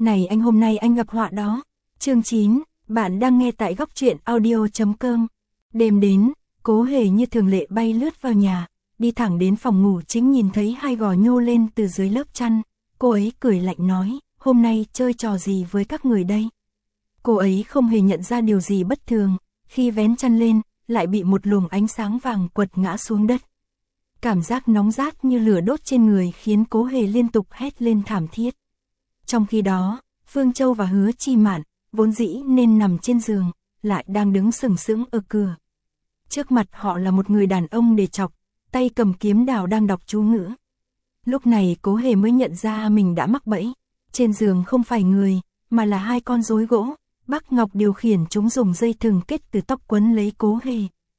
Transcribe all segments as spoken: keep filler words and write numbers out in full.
Này anh, hôm nay anh gặp họa đó. Chương chín, bạn đang nghe tại góc truyện audio chấm com. Đêm đến, Cố Hề như thường lệ bay lướt vào nhà, đi thẳng đến phòng ngủ chính nhìn thấy hai gò nhô lên từ dưới lớp chăn. Cô ấy cười lạnh nói, hôm nay chơi trò gì với các người đây? Cô ấy không hề nhận ra điều gì bất thường, khi vén chăn lên, lại bị một luồng ánh sáng vàng quật ngã xuống đất. Cảm giác nóng rát như lửa đốt trên người khiến Cố Hề liên tục hét lên thảm thiết. Trong khi đó, Phương Châu và Hứa Chi Mạn, vốn dĩ nên nằm trên giường, lại đang đứng sừng sững ở cửa. Trước mặt họ là một người đàn ông để chọc, tay cầm kiếm đào đang đọc chú ngữ. Lúc này Cố Hề mới nhận ra mình đã mắc bẫy. Trên giường không phải người, mà là hai con rối gỗ. Bác Ngọc điều khiển chúng dùng dây thừng kết từ tóc quấn lấy Cố Hề.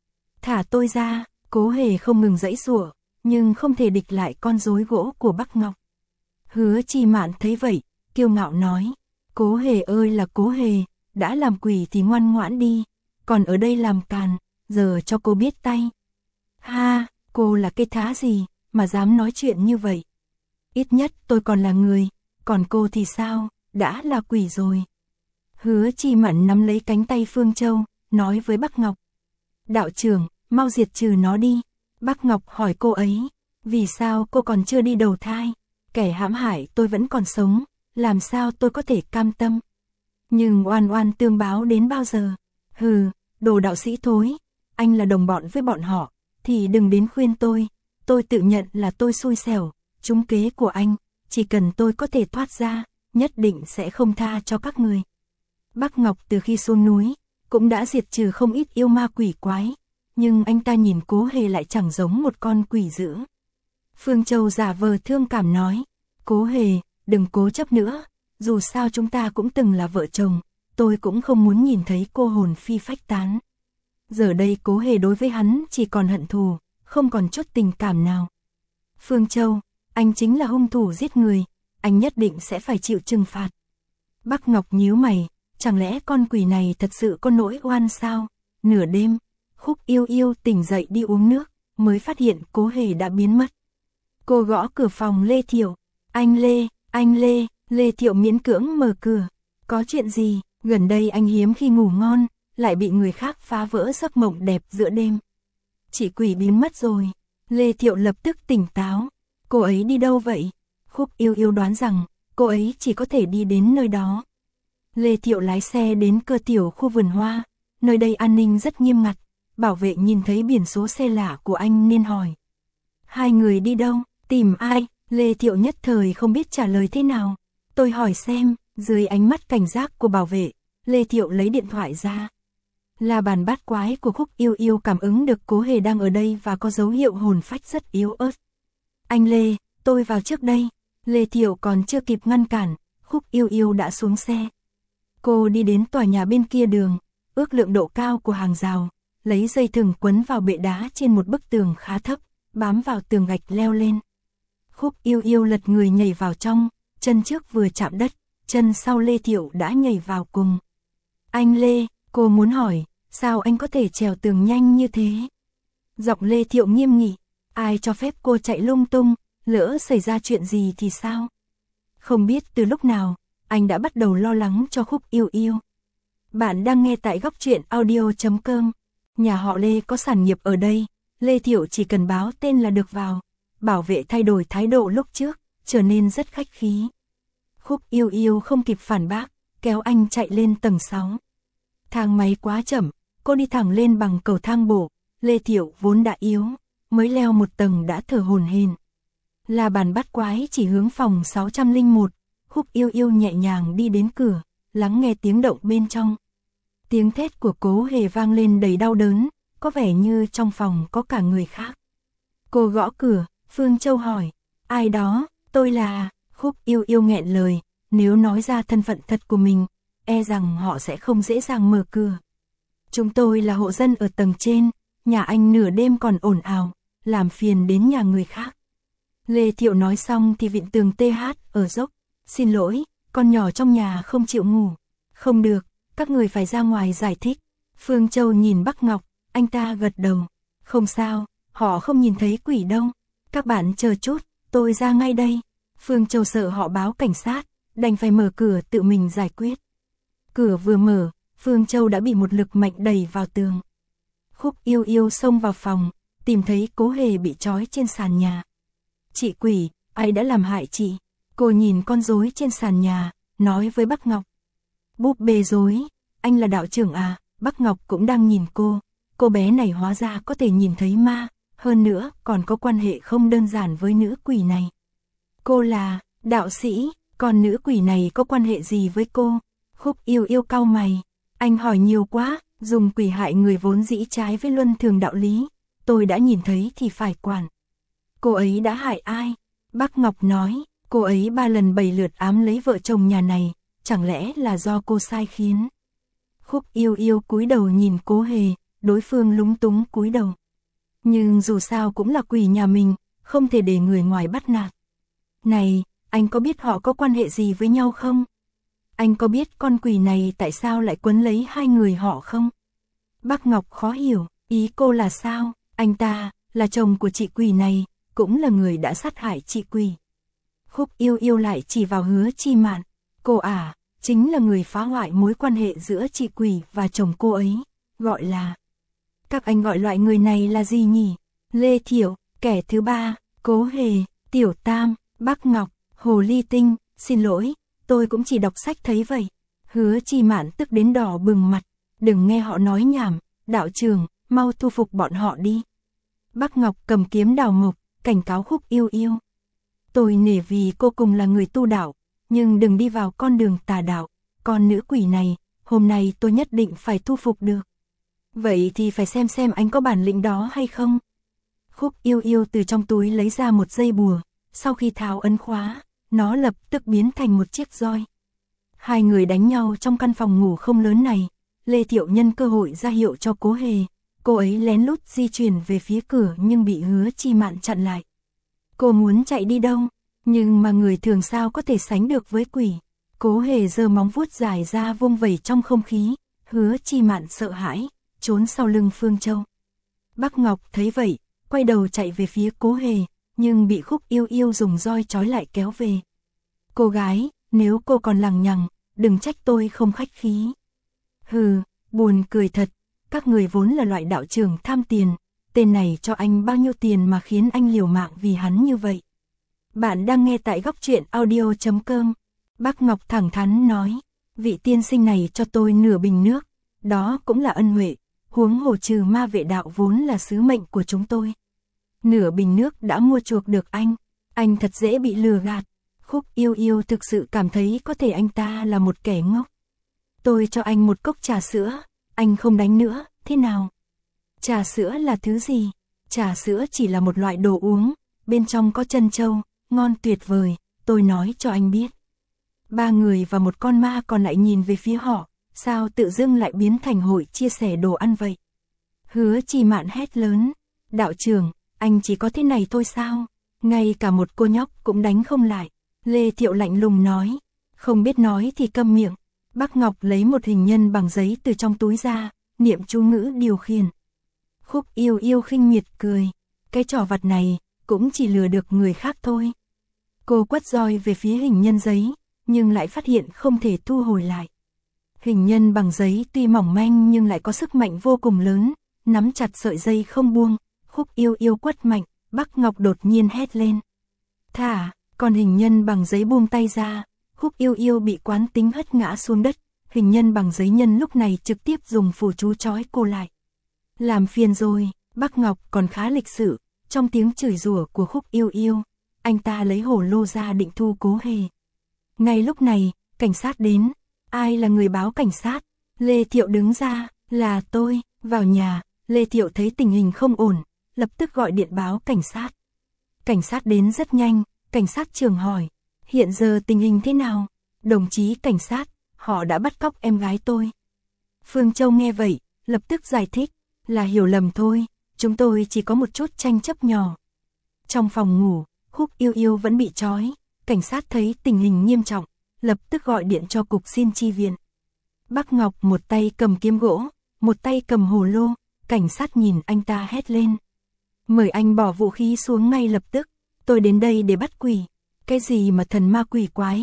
Thả tôi ra, Cố Hề không ngừng giãy giụa, nhưng không thể địch lại con rối gỗ của bác Ngọc. Hứa Chi Mạn thấy vậy, kiêu ngạo nói, Cố Hề ơi là Cố Hề, đã làm quỷ thì ngoan ngoãn đi, còn ở đây làm càn, giờ cho cô biết tay. Ha, cô là cái thá gì, mà dám nói chuyện như vậy? Ít nhất tôi còn là người, còn cô thì sao, đã là quỷ rồi. Hứa Chi Mạn nắm lấy cánh tay Phương Châu, nói với bác Ngọc. Đạo trưởng, mau diệt trừ nó đi. Bác Ngọc hỏi cô ấy, vì sao cô còn chưa đi đầu thai? Kẻ hãm hại tôi vẫn còn sống, làm sao tôi có thể cam tâm? Nhưng oan oan tương báo đến bao giờ? Hừ, đồ đạo sĩ thối, anh là đồng bọn với bọn họ, thì đừng đến khuyên tôi. Tôi tự nhận là tôi xui xẻo, trúng kế của anh, chỉ cần tôi có thể thoát ra, nhất định sẽ không tha cho các người. Bác Ngọc từ khi xuống núi, cũng đã diệt trừ không ít yêu ma quỷ quái, nhưng anh ta nhìn Cố Hề lại chẳng giống một con quỷ dữ. Phương Châu giả vờ thương cảm nói, Cố Hề, đừng cố chấp nữa, dù sao chúng ta cũng từng là vợ chồng, tôi cũng không muốn nhìn thấy cô hồn phi phách tán. Giờ đây Cố Hề đối với hắn chỉ còn hận thù, không còn chút tình cảm nào. Phương Châu, anh chính là hung thủ giết người, anh nhất định sẽ phải chịu trừng phạt. Bác Ngọc nhíu mày, chẳng lẽ con quỷ này thật sự có nỗi oan sao? Nửa đêm, Khúc Yêu Yêu tỉnh dậy đi uống nước, mới phát hiện Cố Hề đã biến mất. Cô gõ cửa phòng Lê Thiệu, anh Lê, anh Lê, Lê Thiệu miễn cưỡng mở cửa. Có chuyện gì, gần đây anh hiếm khi ngủ ngon, lại bị người khác phá vỡ giấc mộng đẹp giữa đêm. Chị quỷ biến mất rồi. Lê Thiệu lập tức tỉnh táo. Cô ấy đi đâu vậy? Khúc Yêu Yêu đoán rằng, cô ấy chỉ có thể đi đến nơi đó. Lê Thiệu lái xe đến Cơ Tiểu khu vườn hoa, nơi đây an ninh rất nghiêm ngặt, bảo vệ nhìn thấy biển số xe lạ của anh nên hỏi. Hai người đi đâu, tìm ai? Lê Thiệu nhất thời không biết trả lời thế nào. Tôi hỏi xem, dưới ánh mắt cảnh giác của bảo vệ, Lê Thiệu lấy điện thoại ra. Là bàn bát quái của Khúc Yêu Yêu cảm ứng được Cố Hề đang ở đây và có dấu hiệu hồn phách rất yếu ớt. Anh Lê, tôi vào trước đây. Lê Thiệu còn chưa kịp ngăn cản, Khúc Yêu Yêu đã xuống xe. Cô đi đến tòa nhà bên kia đường, ước lượng độ cao của hàng rào, lấy dây thừng quấn vào bệ đá trên một bức tường khá thấp, bám vào tường gạch leo lên. Khúc Yêu Yêu lật người nhảy vào trong, chân trước vừa chạm đất, chân sau Lê Thiệu đã nhảy vào cùng. Anh Lê, cô muốn hỏi, sao anh có thể trèo tường nhanh như thế? Giọng Lê Thiệu nghiêm nghị, ai cho phép cô chạy lung tung, lỡ xảy ra chuyện gì thì sao? Không biết từ lúc nào, anh đã bắt đầu lo lắng cho Khúc Yêu Yêu. Bạn đang nghe tại góc truyện audio chấm com. Nhà họ Lê có sản nghiệp ở đây, Lê Thiệu chỉ cần báo tên là được vào. Bảo vệ thay đổi thái độ lúc trước, trở nên rất khách khí. Khúc Yêu Yêu không kịp phản bác, kéo anh chạy lên tầng sáu. Thang máy quá chậm, cô đi thẳng lên bằng cầu thang bộ. Lê Thiệu vốn đã yếu, mới leo một tầng đã thở hổn hển. Là bàn bát quái chỉ hướng phòng sáu trăm lẻ một. Khúc Yêu Yêu nhẹ nhàng đi đến cửa, lắng nghe tiếng động bên trong. Tiếng thét của Cố Hề vang lên đầy đau đớn, có vẻ như trong phòng có cả người khác. Cô gõ cửa, Phương Châu hỏi, ai đó? Tôi là... Khúc Yêu Yêu nghẹn lời, nếu nói ra thân phận thật của mình, e rằng họ sẽ không dễ dàng mở cửa. Chúng tôi là hộ dân ở tầng trên, nhà anh nửa đêm còn ồn ào, làm phiền đến nhà người khác. Lê Thiệu nói xong thì vịn tường tê hát ở dốc. Xin lỗi, con nhỏ trong nhà không chịu ngủ. Không được, các người phải ra ngoài giải thích. Phương Châu nhìn Bác Ngọc, anh ta gật đầu. Không sao, họ không nhìn thấy quỷ đâu. Các bạn chờ chút, tôi ra ngay đây. Phương Châu sợ họ báo cảnh sát, đành phải mở cửa tự mình giải quyết. Cửa vừa mở, Phương Châu đã bị một lực mạnh đẩy vào tường. Khúc Yêu Yêu xông vào phòng, tìm thấy Cố Hề bị trói trên sàn nhà. Chị quỷ, ai đã làm hại chị? Cô nhìn con rối trên sàn nhà, nói với Bắc Ngọc. Búp bê rối, anh là đạo trưởng à? Bắc Ngọc cũng đang nhìn cô. Cô bé này hóa ra có thể nhìn thấy ma, hơn nữa còn có quan hệ không đơn giản với nữ quỷ này. Cô là đạo sĩ, còn nữ quỷ này có quan hệ gì với cô? Khúc Yêu Yêu cau mày. Anh hỏi nhiều quá, dùng quỷ hại người vốn dĩ trái với luân thường đạo lý. Tôi đã nhìn thấy thì phải quản. Cô ấy đã hại ai? Bắc Ngọc nói, cô ấy ba lần bảy lượt ám lấy vợ chồng nhà này, chẳng lẽ là do cô sai khiến? Khúc Yêu Yêu cúi đầu nhìn Cố Hề, đối phương lúng túng cúi đầu. Nhưng dù sao cũng là quỷ nhà mình, không thể để người ngoài bắt nạt. Này, anh có biết họ có quan hệ gì với nhau không? Anh có biết con quỷ này tại sao lại quấn lấy hai người họ không? Bắc Ngọc khó hiểu, ý cô là sao? Anh ta, là chồng của chị quỷ này, cũng là người đã sát hại chị quỷ. Khúc Yêu Yêu lại chỉ vào Hứa Chi Mạn. Cô à, chính là người phá hoại mối quan hệ giữa chị quỷ và chồng cô ấy, gọi là... Các anh gọi loại người này là gì nhỉ? Lê Thiệu, kẻ thứ ba, Cố Hề, Tiểu Tam, Bắc Ngọc, Hồ Ly Tinh, xin lỗi, tôi cũng chỉ đọc sách thấy vậy. Hứa Chi Mạn tức đến đỏ bừng mặt, đừng nghe họ nói nhảm, đạo trưởng, mau thu phục bọn họ đi. Bắc Ngọc cầm kiếm đào mộc, cảnh cáo Khúc Yêu Yêu. Tôi nể vì cô cùng là người tu đạo, nhưng đừng đi vào con đường tà đạo, con nữ quỷ này, hôm nay tôi nhất định phải thu phục được. Vậy thì phải xem xem anh có bản lĩnh đó hay không. Khúc Yêu Yêu từ trong túi lấy ra một dây bùa, sau khi tháo ấn khóa, nó lập tức biến thành một chiếc roi. Hai người đánh nhau trong căn phòng ngủ không lớn này, Lê Thiệu nhân cơ hội ra hiệu cho Cố Hề, cô ấy lén lút di chuyển về phía cửa nhưng bị Hứa Chi Mạn chặn lại. Cô muốn chạy đi đâu, nhưng mà người thường sao có thể sánh được với quỷ. Cố Hề giơ móng vuốt dài ra vung vẩy trong không khí, Hứa Chi Mạn sợ hãi, trốn sau lưng Phương Châu. Bắc Ngọc thấy vậy, quay đầu chạy về phía Cố Hề, nhưng bị Khúc Yêu Yêu dùng roi trói lại kéo về. Cô gái, nếu cô còn lằng nhằng, đừng trách tôi không khách khí. Hừ, buồn cười thật, các người vốn là loại đạo trưởng tham tiền, tên này cho anh bao nhiêu tiền mà khiến anh liều mạng vì hắn như vậy. Bạn đang nghe tại góc truyện audio chấm com. Bắc Ngọc thẳng thắn nói, vị tiên sinh này cho tôi nửa bình nước, đó cũng là ân huệ, huống hồ trừ ma vệ đạo vốn là sứ mệnh của chúng tôi. Nửa bình nước đã mua chuộc được anh, anh thật dễ bị lừa gạt. Khúc Yêu Yêu thực sự cảm thấy có thể anh ta là một kẻ ngốc. Tôi cho anh một cốc trà sữa, anh không đánh nữa, thế nào? Trà sữa là thứ gì? Trà sữa chỉ là một loại đồ uống, bên trong có trân châu, ngon tuyệt vời, tôi nói cho anh biết. Ba người và một con ma còn lại nhìn về phía họ, sao tự dưng lại biến thành hội chia sẻ đồ ăn vậy? Hứa Chi Mạn hét lớn, đạo trưởng, anh chỉ có thế này thôi sao? Ngay cả một cô nhóc cũng đánh không lại. Lê Thiệu lạnh lùng nói, không biết nói thì câm miệng. Bắc Ngọc lấy một hình nhân bằng giấy từ trong túi ra, niệm chú ngữ điều khiển. Khúc Yêu Yêu khinh miệt cười, cái trò vặt này cũng chỉ lừa được người khác thôi. Cô quất roi về phía hình nhân giấy, nhưng lại phát hiện không thể thu hồi lại. Hình nhân bằng giấy tuy mỏng manh nhưng lại có sức mạnh vô cùng lớn, nắm chặt sợi dây không buông. Khúc Yêu Yêu quất mạnh, Bắc Ngọc đột nhiên hét lên. Thả, còn hình nhân bằng giấy buông tay ra, Khúc Yêu Yêu bị quán tính hất ngã xuống đất, hình nhân bằng giấy nhân lúc này trực tiếp dùng phù chú trói cô lại. Làm phiền rồi, Bắc Ngọc còn khá lịch sự, trong tiếng chửi rủa của Khúc Yêu Yêu, anh ta lấy hổ lô ra định thu Cố Hề. Ngay lúc này, cảnh sát đến, ai là người báo cảnh sát? Lê Thiệu đứng ra, là tôi, vào nhà, Lê Thiệu thấy tình hình không ổn, lập tức gọi điện báo cảnh sát. Cảnh sát đến rất nhanh, cảnh sát trưởng hỏi, hiện giờ tình hình thế nào? Đồng chí cảnh sát, họ đã bắt cóc em gái tôi. Phương Châu nghe vậy, lập tức giải thích, là hiểu lầm thôi, chúng tôi chỉ có một chút tranh chấp nhỏ. Trong phòng ngủ, Khúc Yêu Yêu vẫn bị trói, cảnh sát thấy tình hình nghiêm trọng, lập tức gọi điện cho cục xin chi viện. Bắc Ngọc một tay cầm kiếm gỗ, một tay cầm hồ lô, cảnh sát nhìn anh ta hét lên. Mời anh bỏ vũ khí xuống ngay lập tức, tôi đến đây để bắt quỷ. Cái gì mà thần ma quỷ quái,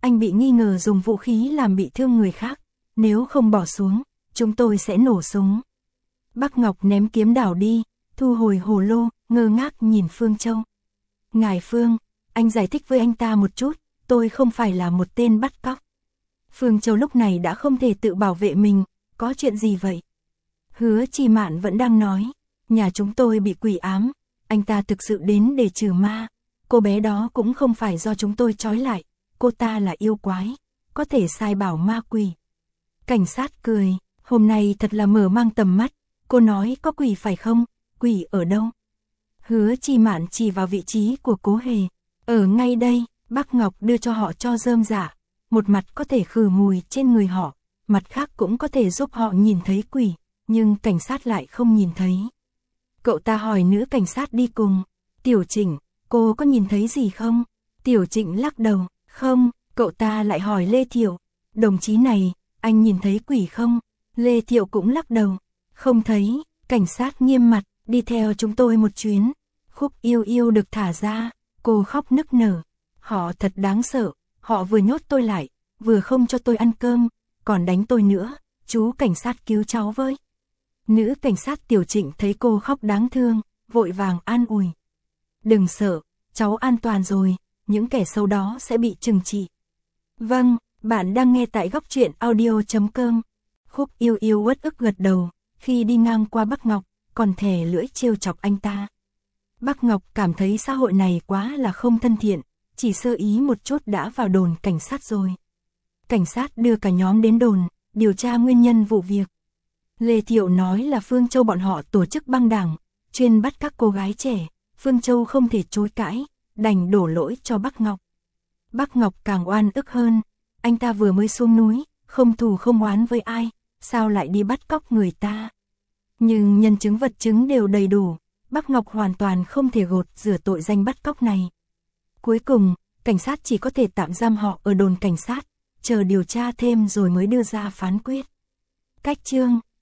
anh bị nghi ngờ dùng vũ khí làm bị thương người khác, nếu không bỏ xuống, chúng tôi sẽ nổ súng. Bác Ngọc ném kiếm đảo đi, thu hồi hồ lô, ngơ ngác nhìn Phương Châu. Ngài Phương, anh giải thích với anh ta một chút, tôi không phải là một tên bắt cóc. Phương Châu lúc này đã không thể tự bảo vệ mình, có chuyện gì vậy? Hứa Chi Mạn vẫn đang nói, nhà chúng tôi bị quỷ ám, anh ta thực sự đến để trừ ma. Cô bé đó cũng không phải do chúng tôi trói lại, cô ta là yêu quái, có thể sai bảo ma quỷ. Cảnh sát cười, hôm nay thật là mở mang tầm mắt, cô nói có quỷ phải không, quỷ ở đâu? Hứa Chi Mạn chỉ vào vị trí của Cố Hề, ở ngay đây, bác Ngọc đưa cho họ cho rơm rạ, một mặt có thể khử mùi trên người họ, mặt khác cũng có thể giúp họ nhìn thấy quỷ, nhưng cảnh sát lại không nhìn thấy. Cậu ta hỏi nữ cảnh sát đi cùng, Tiểu Trịnh, cô có nhìn thấy gì không? Tiểu Trịnh lắc đầu, không, cậu ta lại hỏi Lê Thiệu, đồng chí này, anh nhìn thấy quỷ không? Lê Thiệu cũng lắc đầu, không thấy, cảnh sát nghiêm mặt, đi theo chúng tôi một chuyến. Khúc Yêu Yêu được thả ra, cô khóc nức nở, họ thật đáng sợ, họ vừa nhốt tôi lại, vừa không cho tôi ăn cơm, còn đánh tôi nữa, chú cảnh sát cứu cháu với. Nữ cảnh sát Tiểu Trịnh thấy cô khóc đáng thương, vội vàng an ủi. Đừng sợ, cháu an toàn rồi, những kẻ xấu đó sẽ bị trừng trị. Vâng, bạn đang nghe tại góc truyện audio chấm com. Khúc Yêu Yêu uất ức gật đầu, khi đi ngang qua Bắc Ngọc, còn thè lưỡi trêu chọc anh ta. Bắc Ngọc cảm thấy xã hội này quá là không thân thiện, chỉ sơ ý một chút đã vào đồn cảnh sát rồi. Cảnh sát đưa cả nhóm đến đồn, điều tra nguyên nhân vụ việc. Lê Thiệu nói là Phương Châu bọn họ tổ chức băng đảng, chuyên bắt các cô gái trẻ, Phương Châu không thể chối cãi, đành đổ lỗi cho Bắc Ngọc. Bắc Ngọc càng oan ức hơn, anh ta vừa mới xuống núi, không thù không oán với ai, sao lại đi bắt cóc người ta. Nhưng nhân chứng vật chứng đều đầy đủ, Bắc Ngọc hoàn toàn không thể gột rửa tội danh bắt cóc này. Cuối cùng, cảnh sát chỉ có thể tạm giam họ ở đồn cảnh sát, chờ điều tra thêm rồi mới đưa ra phán quyết. Cách chương